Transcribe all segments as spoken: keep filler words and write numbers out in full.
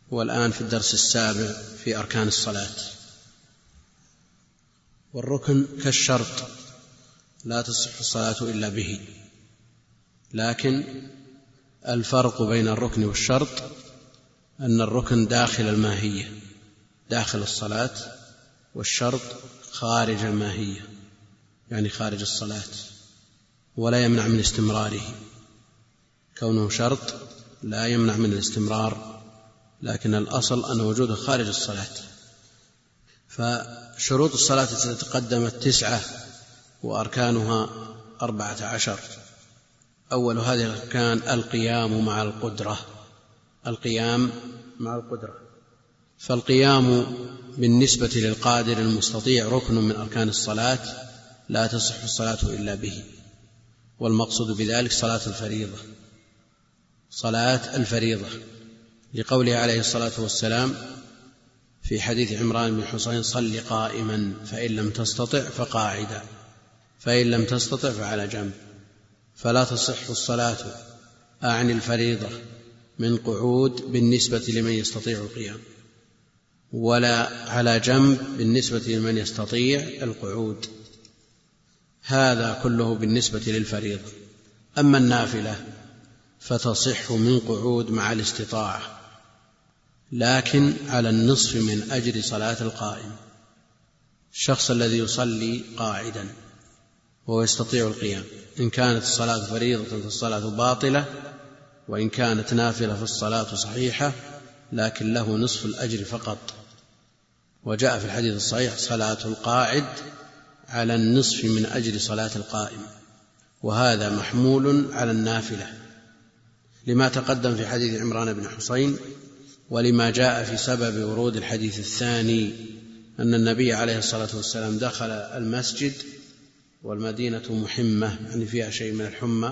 والآن في الدرس السابع في أركان الصلاة. والركن كالشرط لا تصح الصلاة إلا به، لكن الفرق بين الركن والشرط أن الركن داخل الماهية داخل الصلاة، والشرط خارج الماهية يعني خارج الصلاة، ولا يمنع من استمراره. كونه شرط لا يمنع من الاستمرار، لكن الأصل أن وجوده خارج الصلاة. فشروط الصلاة تقدمت تسعة وأركانها أربعة عشر. أول هذه الأركان القيام مع القدرة. القيام مع القدرة فالقيام بالنسبة للقادر المستطيع ركن من أركان الصلاة لا تصح الصلاة إلا به، والمقصود بذلك صلاة الفريضة صلاة الفريضة لقوله عليه الصلاة والسلام في حديث عمران بن حسين: صل قائما فإن لم تستطع فقاعدا فإن لم تستطع فعلى جنب. فلا تصح الصلاة أعني الفريضة من قعود بالنسبة لمن يستطيع القيام، ولا على جنب بالنسبة لمن يستطيع القعود. هذا كله بالنسبة للفريضة. أما النافلة فتصح من قعود مع الاستطاعة، لكن على النصف من أجر صلاة القائم. الشخص الذي يصلي قاعدا وهو يستطيع القيام، إن كانت الصلاة فريضة فالصلاة باطلة، وإن كانت نافلة فالصلاة صحيحة، لكن له نصف الأجر فقط. وجاء في الحديث الصحيح: صلاة القاعد على النصف من أجر صلاة القائم. وهذا محمول على النافلة لما تقدم في حديث عمران بن حسين، ولما جاء في سبب ورود الحديث الثاني أن النبي عليه الصلاة والسلام دخل المسجد والمدينة محمة يعني فيها شيء من الحمى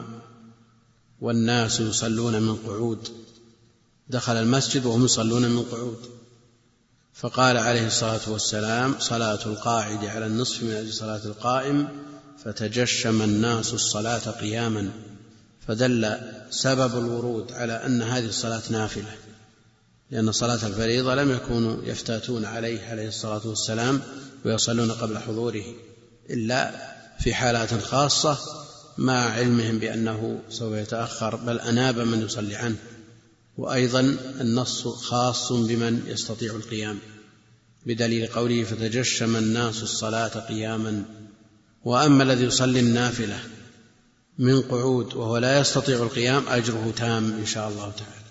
والناس يصلون من قعود. دخل المسجد وهم يصلون من قعود، فقال عليه الصلاة والسلام: صلاة القاعد على النصف من أجل صلاة القائم، فتجشم الناس الصلاة قياما. فدل سبب الورود على أن هذه الصلاة نافلة، لأن صلاة الفريضة لم يكونوا يفتاتون عليه عليه الصلاة والسلام ويصلون قبل حضوره إلا في حالات خاصة مع علمهم بأنه سوف يتأخر، بل أناب من يصلي عنه. وأيضا النص خاص بمن يستطيع القيام بدليل قوله: فتجشم الناس الصلاة قياما. وأما الذي يصلي النافلة من قعود وهو لا يستطيع القيام أجره تام إن شاء الله تعالى.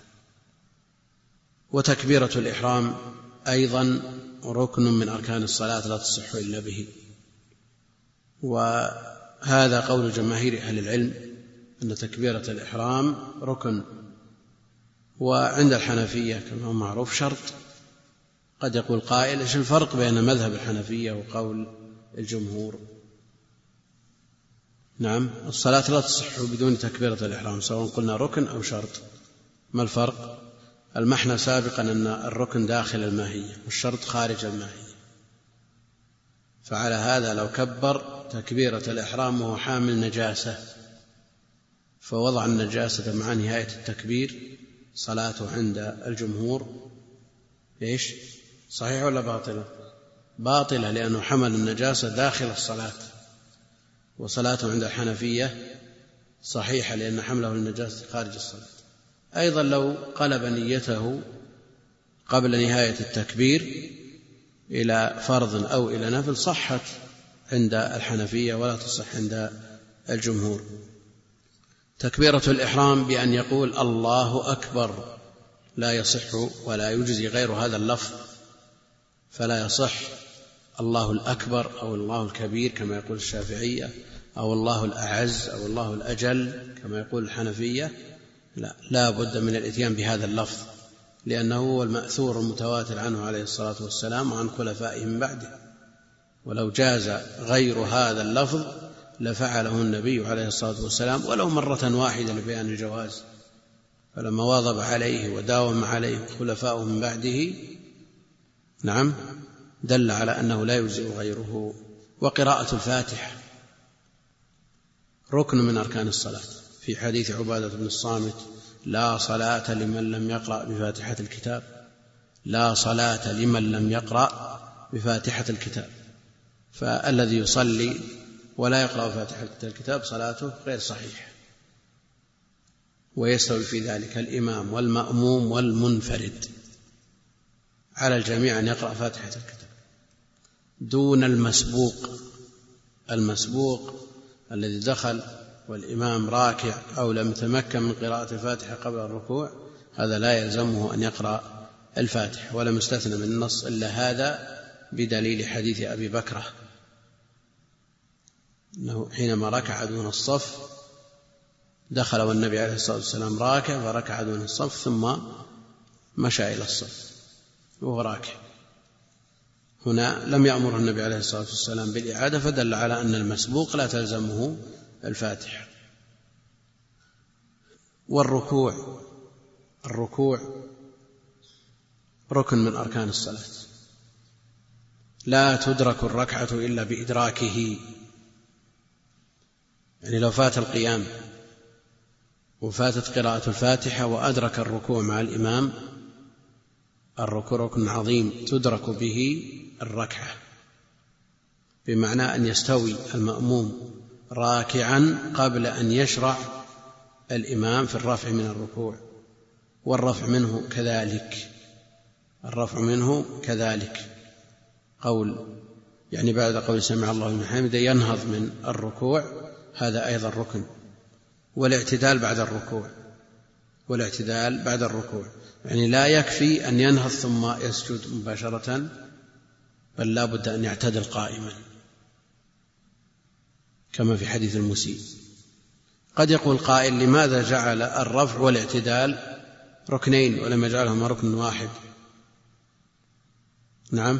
وتكبيرة الإحرام أيضا ركن من أركان الصلاة لا تصح إلا به، وهذا قول جماهير أهل العلم أن تكبيرة الإحرام ركن. وعند الحنفية كما هو معروف شرط. قد يقول قائل: إيش الفرق بين مذهب الحنفية وقول الجمهور؟ نعم، الصلاة لا تصح بدون تكبيرة الإحرام سواء قلنا ركن أو شرط. ما الفرق؟ المحنى سابقا أن الركن داخل الماهية والشرط خارج الماهية، فعلى هذا لو كبر تكبيرة الإحرام وهو حامل نجاسة فوضع النجاسة مع نهاية التكبير، صلاته عند الجمهور إيش؟ صحيح ولا باطلة؟ باطلة، لأنه حمل النجاسة داخل الصلاة. وصلاته عند الحنفية صحيحة لأن حمله النجاسة خارج الصلاة. أيضا لو قلب نيته قبل نهاية التكبير إلى فرض أو إلى نفل صحت عند الحنفية ولا تصح عند الجمهور. تكبيرة الإحرام بأن يقول الله أكبر لا يصح ولا يجزي غير هذا اللفظ، فلا يصح الله الأكبر أو الله الكبير كما يقول الشافعية، أو الله الأعز أو الله الأجل كما يقول الحنفية. لا, لا بد من الإتيان بهذا اللفظ، لأنه هو المأثور المتواتر عنه عليه الصلاة والسلام وعن خلفائه من بعده. ولو جاز غير هذا اللفظ لفعله النبي عليه الصلاة والسلام ولو مرة واحدة لبيان الجواز، فلما واظب عليه وداوم عليه خلفائه من بعده نعم دل على أنه لا يجزئ غيره. وقراءة الفاتحة ركن من أركان الصلاة في حديث عبادة بن الصامت: لا صلاة لمن لم يقرأ بفاتحة الكتاب. لا صلاة لمن لم يقرأ بفاتحة الكتاب. فالذي يصلي ولا يقرأ فاتحة الكتاب صلاته غير صحيحة. ويستوي في ذلك الإمام والمأموم والمنفرد، على الجميع أن يقرأ فاتحة الكتاب دون المسبوق. المسبوق الذي دخل والإمام راكع أو لم يتمكن من قراءة الفاتحة قبل الركوع، هذا لا يلزمه أن يقرأ الفاتحة، ولم يستثنى من النص إلا هذا بدليل حديث أبي بكرة أنه حينما ركع دون الصف دخل والنبي عليه الصلاة والسلام راكع فركع دون الصف ثم مشى إلى الصف وهو راكع. هنا لم يأمر النبي عليه الصلاة والسلام بالإعادة، فدل على أن المسبوق لا تلزمه الفاتحة. والركوع الركوع ركن من أركان الصلاة، لا تدرك الركعة إلا بإدراكه. يعني لو فات القيام وفاتت قراءة الفاتحة وأدرك الركوع مع الإمام، الركوع ركن عظيم تدرك به الركعة، بمعنى أن يستوي المأموم راكعا قبل أن يشرع الإمام في الرفع من الركوع، والرفع منه كذلك الرفع منه كذلك قول يعني بعد قول سمع الله لمن حمده ينهض من الركوع، هذا أيضا ركن. والاعتدال بعد الركوع والاعتدال بعد الركوع يعني لا يكفي أن ينهض ثم يسجد مباشرة، بل لا بد أن يعتدل قائما كما في حديث المسيء. قد يقول قائل لماذا جعل الرفع والاعتدال ركنين ولم يجعلهما ركن واحد؟ نعم،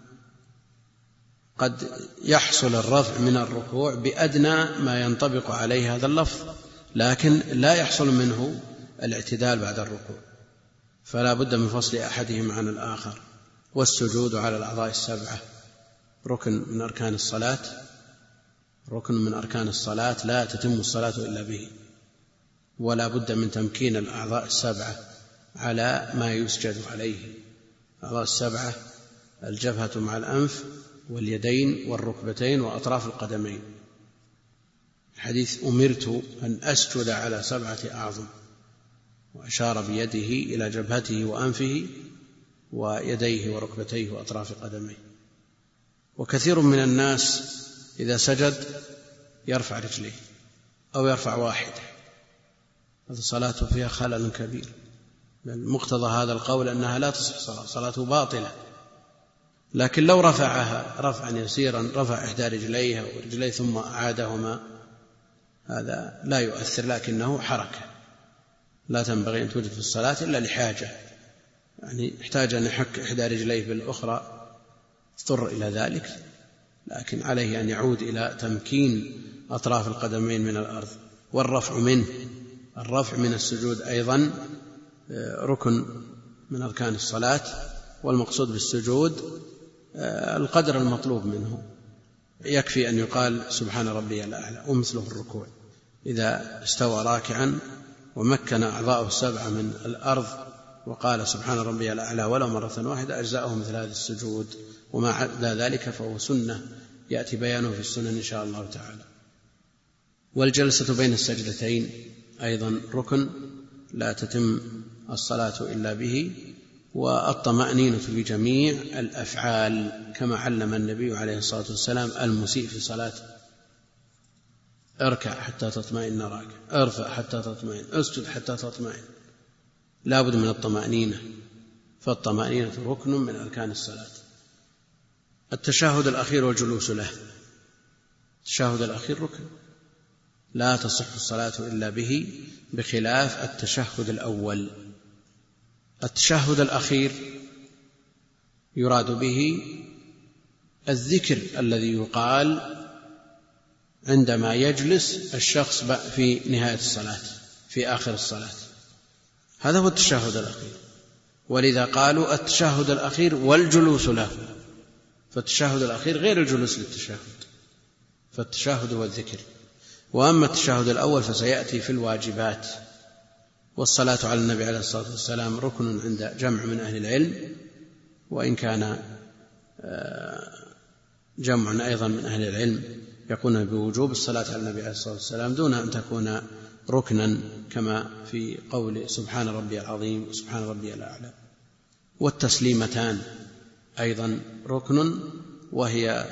قد يحصل الرفع من الركوع بأدنى ما ينطبق عليه هذا اللفظ، لكن لا يحصل منه الاعتدال بعد الركوع، فلا بد من فصل أحدهم عن الآخر. والسجود على الأعضاء السبعة ركن من أركان الصلاة ركن من أركان الصلاة لا تتم الصلاة إلا به، ولا بد من تمكين الأعضاء السبعة على ما يسجد عليه. الأعضاء السبعة الجبهة مع الأنف واليدين والركبتين وأطراف القدمين. الحديث أمرت أن أسجد على سبعة أعظم، وأشار بيده إلى جبهته وأنفه ويديه وركبتيه وأطراف قدميه. وكثير من الناس إذا سجد يرفع رجليه أو يرفع واحدة، هذا صلاته فيها خلل كبير، بل مقتضى هذا القول أنها لا تصح صلاة، صلاته باطلة. لكن لو رفعها رفعا يسيرا، رفع إحدى رجليه ورجليه ثم أعادهما، هذا لا يؤثر، لكنه حركة لا تنبغي أن توجد في الصلاة إلا لحاجة، يعني احتاج أن يحك إحدى رجليه بالأخرى اضطر إلى ذلك، لكن عليه أن يعود إلى تمكين أطراف القدمين من الأرض. والرفع منه الرفع من السجود أيضا ركن من أركان الصلاة، والمقصود بالسجود القدر المطلوب منه. يكفي أن يقال سبحان ربي الأعلى، ومثله الركوع إذا استوى راكعا ومكن أعضاءه السبعة من الأرض وقال سبحان ربي الأعلى ولو مرة واحدة أجزأه مثل هذا السجود، وما عدا ذلك فهو سنة يأتي بيانه في السنن إن شاء الله تعالى. والجلسة بين السجدتين أيضا ركن لا تتم الصلاة إلا به. والطمأنينة في جميع الأفعال كما علم النبي عليه الصلاة والسلام المسيء في صلاته: اركع حتى تطمئن راكع، ارفع حتى تطمئن، اسجد حتى تطمئن. لا بد من الطمأنينة، فالطمأنينة ركن من أركان الصلاة. التشهد الأخير والجلوس له، التشهد الأخير ركن لا تصح الصلاة إلا به، بخلاف التشهد الأول. التشهد الأخير يراد به الذكر الذي يقال عندما يجلس الشخص في نهاية الصلاة في آخر الصلاة، هذا هو التشهد الأخير. ولذا قالوا التشهد الأخير والجلوس له، فالتشهد الأخير غير الجلوس للتشهد، فالتشهد هو الذكر. وأما التشهد الأول فسيأتي في الواجبات. والصلاة على النبي عليه الصلاة والسلام ركن عند جمع من أهل العلم، وإن كان جمع أيضا من أهل العلم يقولون بوجوب الصلاة على النبي عليه الصلاة والسلام دون أن تكون ركنا، كما في قول سبحان ربي العظيم وسبحان ربي الأعلى. والتسليمتان أيضا ركن، وهي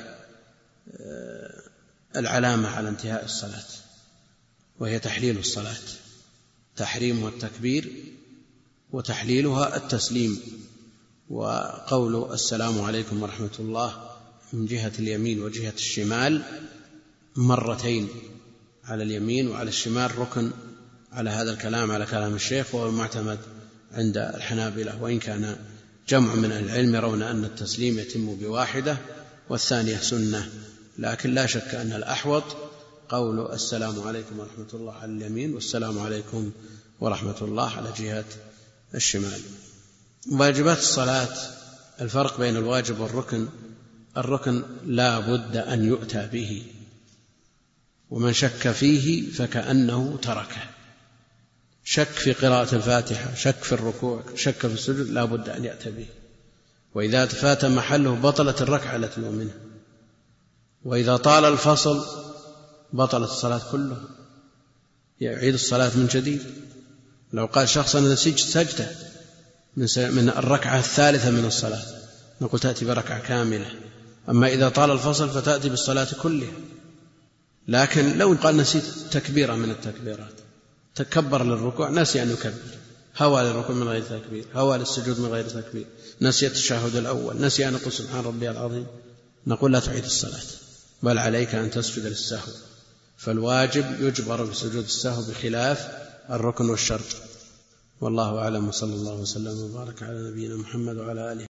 العلامة على انتهاء الصلاة، وهي تحليل الصلاة، تحريمها التكبير وتحليلها التسليم. وقول السلام عليكم ورحمة الله من جهة اليمين وجهة الشمال مرتين، على اليمين وعلى الشمال ركن، على هذا الكلام على كلام الشيخ، وهو المعتمد عند الحنابلة، وإن كان جمع من العلم يرون أن التسليم يتم بواحدة والثانية سنة، لكن لا شك أن الأحوط قول السلام عليكم ورحمة الله على اليمين والسلام عليكم ورحمة الله على جهة الشمال. واجبات الصلاة، الفرق بين الواجب والركن: الركن لا بد أن يؤتى به، ومن شك فيه فكأنه تركه. شك في قراءة الفاتحة، شك في الركوع، شك في السجود، لا بد أن يأتي به، وإذا فات محله بطلت الركعة التي هو منها، وإذا طال الفصل بطلت الصلاة كلها، يعيد الصلاة من جديد. لو قال شخص أنا نسيت سجدة من الركعة الثالثة من الصلاة، نقول تأتي بركعة كاملة. أما إذا طال الفصل فتأتي بالصلاة كلها. لكن لو قال نسيت تكبيرة من التكبيرات، تكبر للركوع نسي أن يكبر، هوى للركوع من غير تكبير، هوى للسجود من غير تكبير، نسي التشهد الأول، نسي أن يقول سبحان ربي العظيم، نقول لا تعيد الصلاة، بل عليك أن تسجد للسهو. فالواجب يجبر بسجود السهو بخلاف الركن والشرط. والله أعلم، وصلى الله وسلم وبارك على نبينا محمد وعلى آله.